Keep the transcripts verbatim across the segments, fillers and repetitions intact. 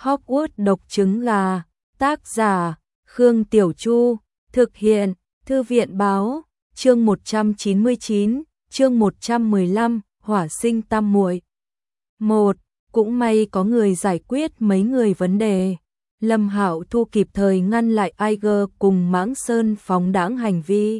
Hogwarts độc trứng gà, tác giả, Khương Tiểu Chu, thực hiện, Thư viện báo, chương một trăm chín mươi chín, chương một trăm mười lăm, hỏa sinh tam muội. một. Cũng may có người giải quyết mấy người vấn đề. Lâm Hạo Thu kịp thời ngăn lại Aiger cùng Mãng Sơn phóng đãng hành vi.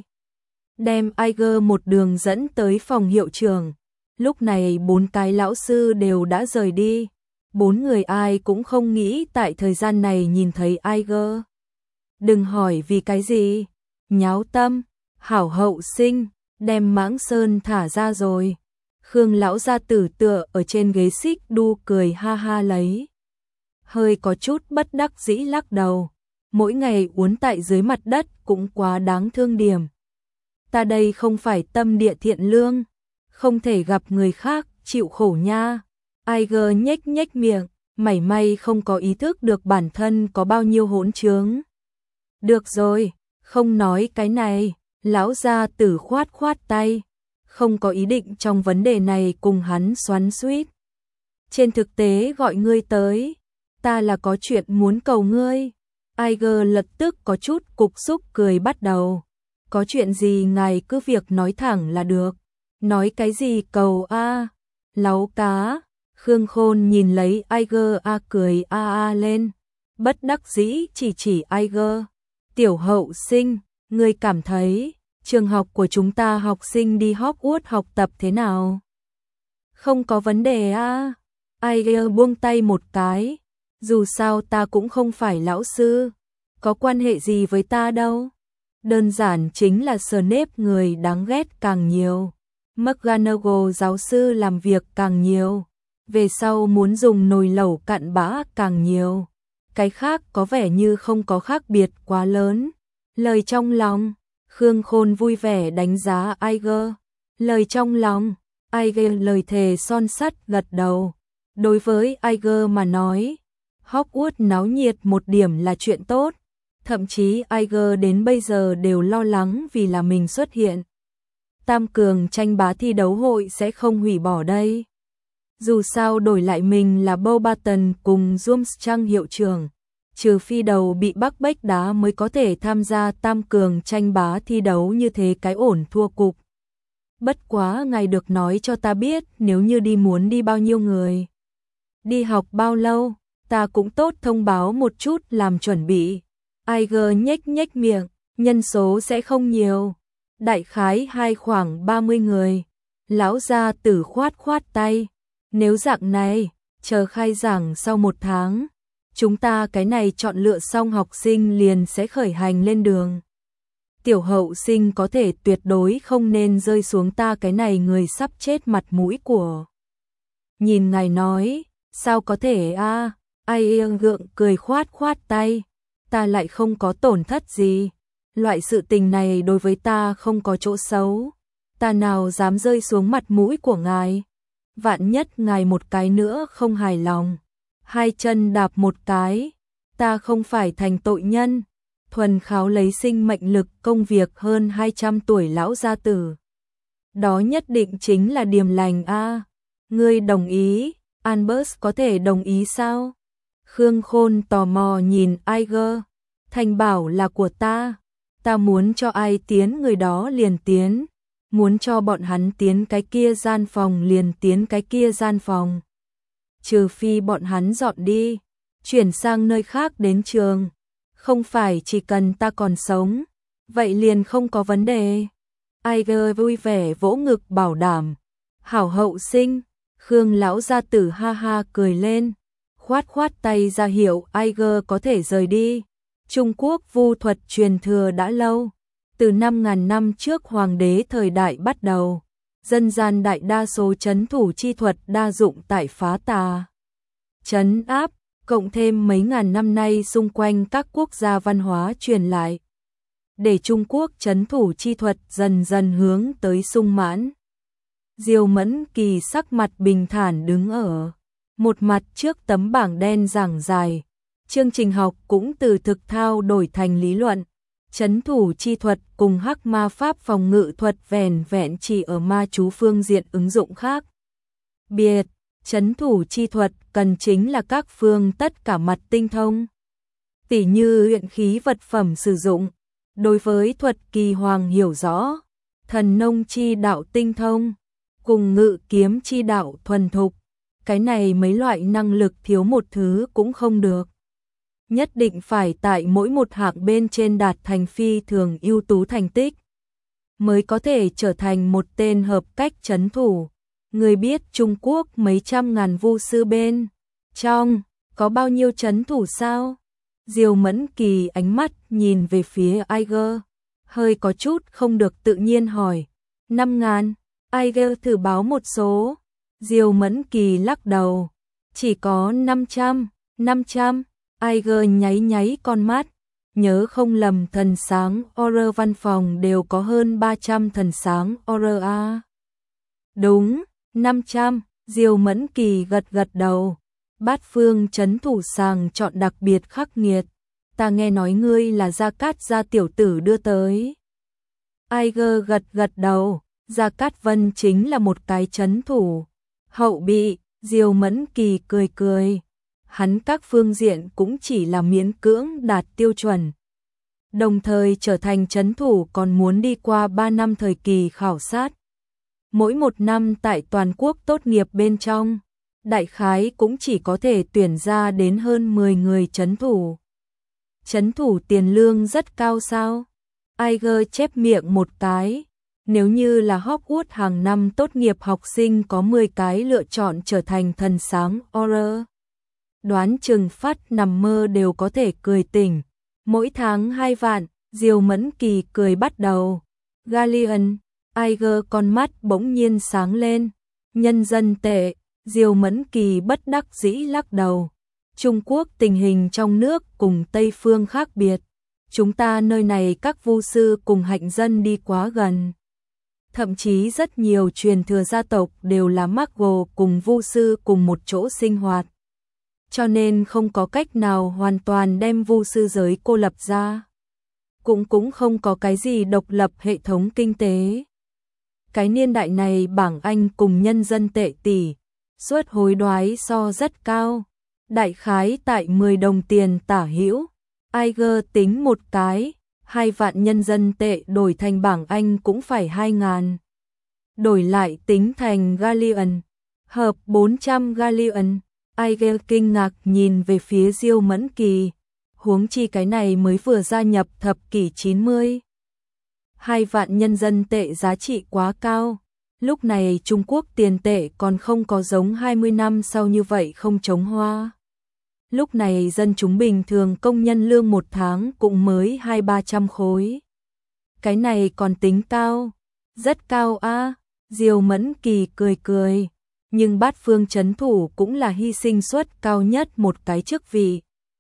Đem Aiger một đường dẫn tới phòng hiệu trưởng. Lúc này bốn cái lão sư đều đã rời đi. Bốn người ai cũng không nghĩ tại thời gian này nhìn thấy Aiger. Đừng hỏi vì cái gì. Nháo tâm, hảo hậu sinh, đem Mãng Sơn thả ra rồi. Khương lão gia tử tựa ở trên ghế xích đu cười ha ha lấy. Hơi có chút bất đắc dĩ lắc đầu. Mỗi ngày uốn tại dưới mặt đất cũng quá đáng thương điểm. Ta đây không phải tâm địa thiện lương, không thể gặp người khác chịu khổ nha. Aiger nhếch nhếch miệng, mảy may không có ý thức được bản thân có bao nhiêu hỗn trướng. Được rồi, không nói cái này, lão gia tử khoát khoát tay, không có ý định trong vấn đề này cùng hắn xoắn xuýt. Trên thực tế gọi ngươi tới, ta là có chuyện muốn cầu ngươi. Aiger lập tức có chút cục xúc cười bắt đầu. Có chuyện gì ngài cứ việc nói thẳng là được. Nói cái gì cầu a? À? Láu cá. Khương Khôn nhìn lấy Aiger a cười a a lên. Bất đắc dĩ chỉ chỉ Aiger. Tiểu hậu sinh, ngươi cảm thấy trường học của chúng ta học sinh đi Hogwarts học tập thế nào? Không có vấn đề a. À? Aiger buông tay một cái. Dù sao ta cũng không phải lão sư, có quan hệ gì với ta đâu. Đơn giản chính là Snape người đáng ghét càng nhiều, McGonagall giáo sư làm việc càng nhiều, về sau muốn dùng nồi lẩu cặn bã càng nhiều. Cái khác có vẻ như không có khác biệt quá lớn. Lời trong lòng, Khương Khôn vui vẻ đánh giá Aiger. Lời trong lòng, Aiger lời thề son sắt gật đầu. Đối với Aiger mà nói, Hogwarts náo nhiệt một điểm là chuyện tốt, thậm chí Aiger đến bây giờ đều lo lắng vì là mình xuất hiện. Tam cường tranh bá thi đấu hội sẽ không hủy bỏ đây. Dù sao đổi lại mình là Beauxbaton cùng Durmstrang hiệu trưởng, trừ phi đầu bị Bắc Bách đá mới có thể tham gia tam cường tranh bá thi đấu như thế cái ổn thua cục. Bất quá ngài được nói cho ta biết nếu như đi muốn đi bao nhiêu người. Đi học bao lâu? Ta cũng tốt thông báo một chút làm chuẩn bị. Aiger nhếch nhếch miệng, nhân số sẽ không nhiều. Đại khái hai khoảng ba mươi người. Lão gia tử khoát khoát tay. Nếu dạng này, chờ khai giảng sau một tháng, chúng ta cái này chọn lựa xong học sinh liền sẽ khởi hành lên đường. Tiểu hậu sinh có thể tuyệt đối không nên rơi xuống ta cái này người sắp chết mặt mũi của. Nhìn ngài nói, sao có thể a? À? Aiger gượng cười khoát khoát tay, ta lại không có tổn thất gì, loại sự tình này đối với ta không có chỗ xấu, ta nào dám rơi xuống mặt mũi của ngài, vạn nhất ngài một cái nữa không hài lòng, hai chân đạp một cái, ta không phải thành tội nhân, thuần kháo lấy sinh mệnh lực công việc hơn hai trăm tuổi lão gia tử. Đó nhất định chính là điềm lành a. À. Ngươi đồng ý, Albus có thể đồng ý sao? Khương Khôn tò mò nhìn Aiger. Thành bảo là của ta, ta muốn cho ai tiến người đó liền tiến, muốn cho bọn hắn tiến cái kia gian phòng liền tiến cái kia gian phòng. Trừ phi bọn hắn dọn đi, chuyển sang nơi khác đến trường, không phải chỉ cần ta còn sống, vậy liền không có vấn đề. Aiger vui vẻ vỗ ngực bảo đảm. Hảo hậu sinh, Khương lão gia tử ha ha cười lên. Khoát khoát tay ra hiệu Aiger có thể rời đi. Trung Quốc vu thuật truyền thừa đã lâu. Từ năm ngàn năm trước hoàng đế thời đại bắt đầu, dân gian đại đa số trấn thủ chi thuật đa dụng tại phá tà, trấn áp, cộng thêm mấy ngàn năm nay xung quanh các quốc gia văn hóa truyền lại. Để Trung Quốc trấn thủ chi thuật dần dần hướng tới sung mãn. Diêu Mẫn Kỳ sắc mặt bình thản đứng ở một mặt trước tấm bảng đen giảng dài, chương trình học cũng từ thực thao đổi thành lý luận, trấn thủ chi thuật cùng hắc ma pháp phòng ngự thuật vẻn vẹn chỉ ở ma chú phương diện ứng dụng khác biệt, Trấn thủ chi thuật cần chính là các phương tất cả mặt tinh thông. Tỉ như luyện khí vật phẩm sử dụng, đối với thuật kỳ hoàng hiểu rõ, thần nông chi đạo tinh thông, cùng ngự kiếm chi đạo thuần thục. Cái này mấy loại năng lực thiếu một thứ cũng không được. Nhất định phải tại mỗi một hạng bên trên đạt thành phi thường ưu tú thành tích, mới có thể trở thành một tên hợp cách trấn thủ. Người biết Trung Quốc mấy trăm ngàn vu sư bên trong, có bao nhiêu trấn thủ sao? Diêu Mẫn Kỳ ánh mắt nhìn về phía Aiger, hơi có chút không được tự nhiên hỏi. Năm ngàn, Aiger thử báo một số. Diêu Mẫn Kỳ lắc đầu, chỉ có năm trăm, năm trăm. Aiger nháy nháy con mắt, nhớ không lầm thần sáng Aura văn phòng đều có hơn ba trăm thần sáng Aura a. Đúng, năm trăm, Diêu Mẫn Kỳ gật gật đầu. Bát phương trấn thủ sàng chọn đặc biệt khắc nghiệt, ta nghe nói ngươi là Gia Cát gia tiểu tử đưa tới. Aiger gật gật đầu, Gia Cát Vân chính là một cái trấn thủ hậu bị. Diêu Mẫn Kỳ cười cười, hắn các phương diện cũng chỉ là miễn cưỡng đạt tiêu chuẩn. Đồng thời trở thành trấn thủ còn muốn đi qua ba năm thời kỳ khảo sát. Mỗi một năm tại toàn quốc tốt nghiệp bên trong, đại khái cũng chỉ có thể tuyển ra đến hơn mười người trấn thủ. Trấn thủ tiền lương rất cao sao? Aiger chép miệng một cái. Nếu như là Hogwarts hàng năm tốt nghiệp học sinh có mười cái lựa chọn trở thành thần sáng Aura, đoán chừng phát nằm mơ đều có thể cười tỉnh. Mỗi tháng hai vạn, Diêu Mẫn Kỳ cười bắt đầu. Galleon, Aiger con mắt bỗng nhiên sáng lên. Nhân dân tệ, Diêu Mẫn Kỳ bất đắc dĩ lắc đầu. Trung Quốc tình hình trong nước cùng Tây phương khác biệt. Chúng ta nơi này các vu sư cùng hạnh dân đi quá gần. Thậm chí rất nhiều truyền thừa gia tộc đều là Muggle cùng vu sư cùng một chỗ sinh hoạt. Cho nên không có cách nào hoàn toàn đem vu sư giới cô lập ra. Cũng cũng không có cái gì độc lập hệ thống kinh tế. Cái niên đại này bảng Anh cùng nhân dân tệ tỷ suất hối đoái so rất cao. Đại khái tại mười đồng tiền tả hữu. Aiger tính một cái, hai vạn nhân dân tệ đổi thành bảng Anh cũng phải hai ngàn. Đổi lại tính thành galleon, hợp bốn trăm galleon. Aiger kinh ngạc nhìn về phía Diêu Mẫn Kỳ, huống chi cái này mới vừa gia nhập thập kỷ chín mươi. Hai vạn nhân dân tệ giá trị quá cao, lúc này Trung Quốc tiền tệ còn không có giống hai mươi năm sau như vậy không chống hoa. Lúc này dân chúng bình thường công nhân lương một tháng cũng mới hai ba trăm khối. Cái này còn tính cao, rất cao a. Diêu Mẫn Kỳ cười cười, nhưng bát phương trấn thủ cũng là hy sinh suất cao nhất một cái chức vị.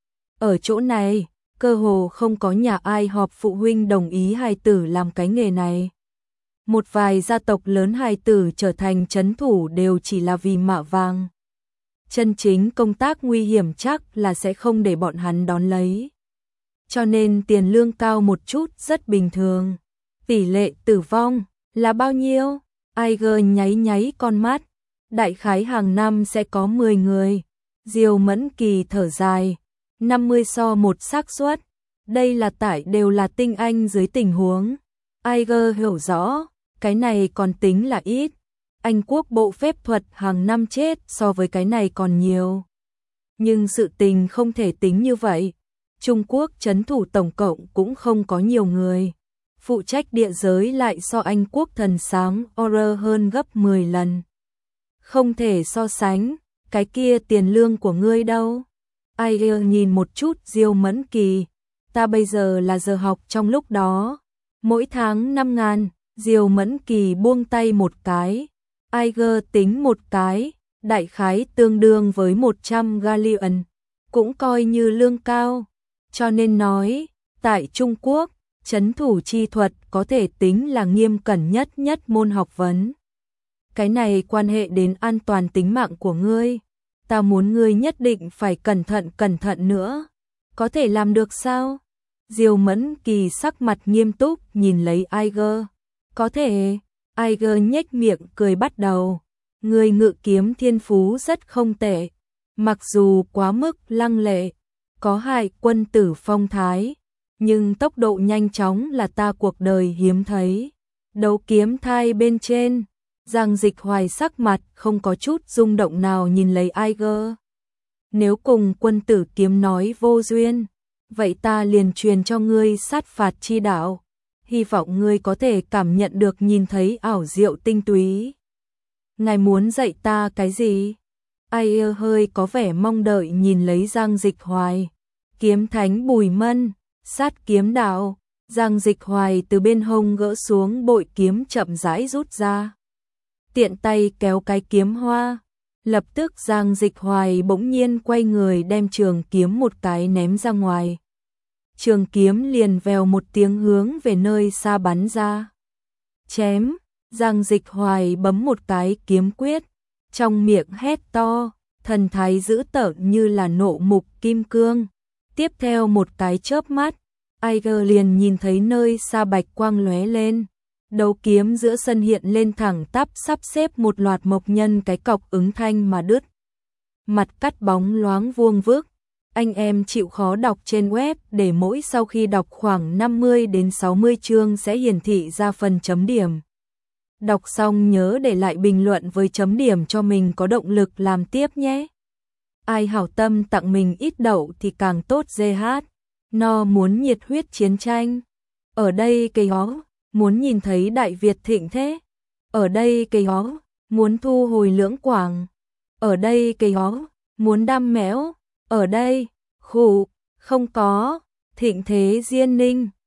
Ở chỗ này, cơ hồ không có nhà ai họp phụ huynh đồng ý hài tử làm cái nghề này. Một vài gia tộc lớn hài tử trở thành trấn thủ đều chỉ là vì mạ vàng. Chân chính công tác nguy hiểm chắc là sẽ không để bọn hắn đón lấy. Cho nên tiền lương cao một chút rất bình thường. Tỷ lệ tử vong là bao nhiêu? Aiger nháy nháy con mắt. Đại khái hàng năm sẽ có mười người. Diêu Mẫn Kỳ thở dài. năm mươi so một xác suất. Đây là tại đều là tinh anh dưới tình huống. Aiger hiểu rõ, cái này còn tính là ít. Anh quốc bộ phép thuật hàng năm chết so với cái này còn nhiều. Nhưng sự tình không thể tính như vậy. Trung Quốc trấn thủ tổng cộng cũng không có nhiều người. Phụ trách địa giới lại so Anh quốc thần sáng Aura hơn gấp mười lần. Không thể so sánh, cái kia tiền lương của ngươi đâu? Aiger nhìn một chút Diêu Mẫn Kỳ. Ta bây giờ là giờ học trong lúc đó. Mỗi tháng năm ngàn, Diêu Mẫn Kỳ buông tay một cái. Aiger tính một cái, đại khái tương đương với một trăm galleon, cũng coi như lương cao. Cho nên nói, tại Trung Quốc, trấn thủ chi thuật có thể tính là nghiêm cẩn nhất nhất môn học vấn. Cái này quan hệ đến an toàn tính mạng của ngươi. Ta muốn ngươi nhất định phải cẩn thận cẩn thận nữa. Có thể làm được sao? Diêu Mẫn Kỳ sắc mặt nghiêm túc nhìn lấy Aiger. Có thể. Aiger nhếch miệng cười bắt đầu. người ngự kiếm thiên phú rất không tệ, mặc dù quá mức lăng lệ, có hại quân tử phong thái, nhưng tốc độ nhanh chóng là ta cuộc đời hiếm thấy. Đấu kiếm thai bên trên, Giang Dịch Hoài sắc mặt không có chút rung động nào nhìn lấy Aiger. Nếu cùng quân tử kiếm nói vô duyên, vậy ta liền truyền cho ngươi sát phạt chi đạo, hy vọng ngươi có thể cảm nhận được nhìn thấy ảo diệu tinh túy. Ngài muốn dạy ta cái gì? Aiger hơi có vẻ mong đợi nhìn lấy Giang Dịch Hoài. Kiếm thánh Bùi Mân, sát kiếm đạo. Giang Dịch Hoài từ bên hông gỡ xuống bội kiếm chậm rãi rút ra. Tiện tay kéo cái kiếm hoa. Lập tức Giang Dịch Hoài bỗng nhiên quay người đem trường kiếm một cái ném ra ngoài. Trường kiếm liền vèo một tiếng hướng về nơi xa bắn ra. Chém, Giang Dịch Hoài bấm một cái kiếm quyết, trong miệng hét to, thần thái dữ tợn như là nộ mục kim cương. Tiếp theo một cái chớp mắt, Aiger liền nhìn thấy nơi xa bạch quang lóe lên. Đấu kiếm giữa sân hiện lên thẳng tắp sắp xếp một loạt mộc nhân cái cọc ứng thanh mà đứt. Mặt cắt bóng loáng vuông vức. Anh em chịu khó đọc trên web để mỗi sau khi đọc khoảng năm mươi đến sáu mươi chương sẽ hiển thị ra phần chấm điểm. Đọc xong nhớ để lại bình luận với chấm điểm cho mình có động lực làm tiếp nhé. Ai hảo tâm tặng mình ít đậu thì càng tốt giê hát. No muốn nhiệt huyết chiến tranh. Ở đây cây hó, muốn nhìn thấy Đại Việt thịnh thế. Ở đây cây hó, muốn thu hồi lưỡng quảng. Ở đây cây hó, muốn đam mẽo. Ở đây, khủ, không có, thịnh thế diên ninh.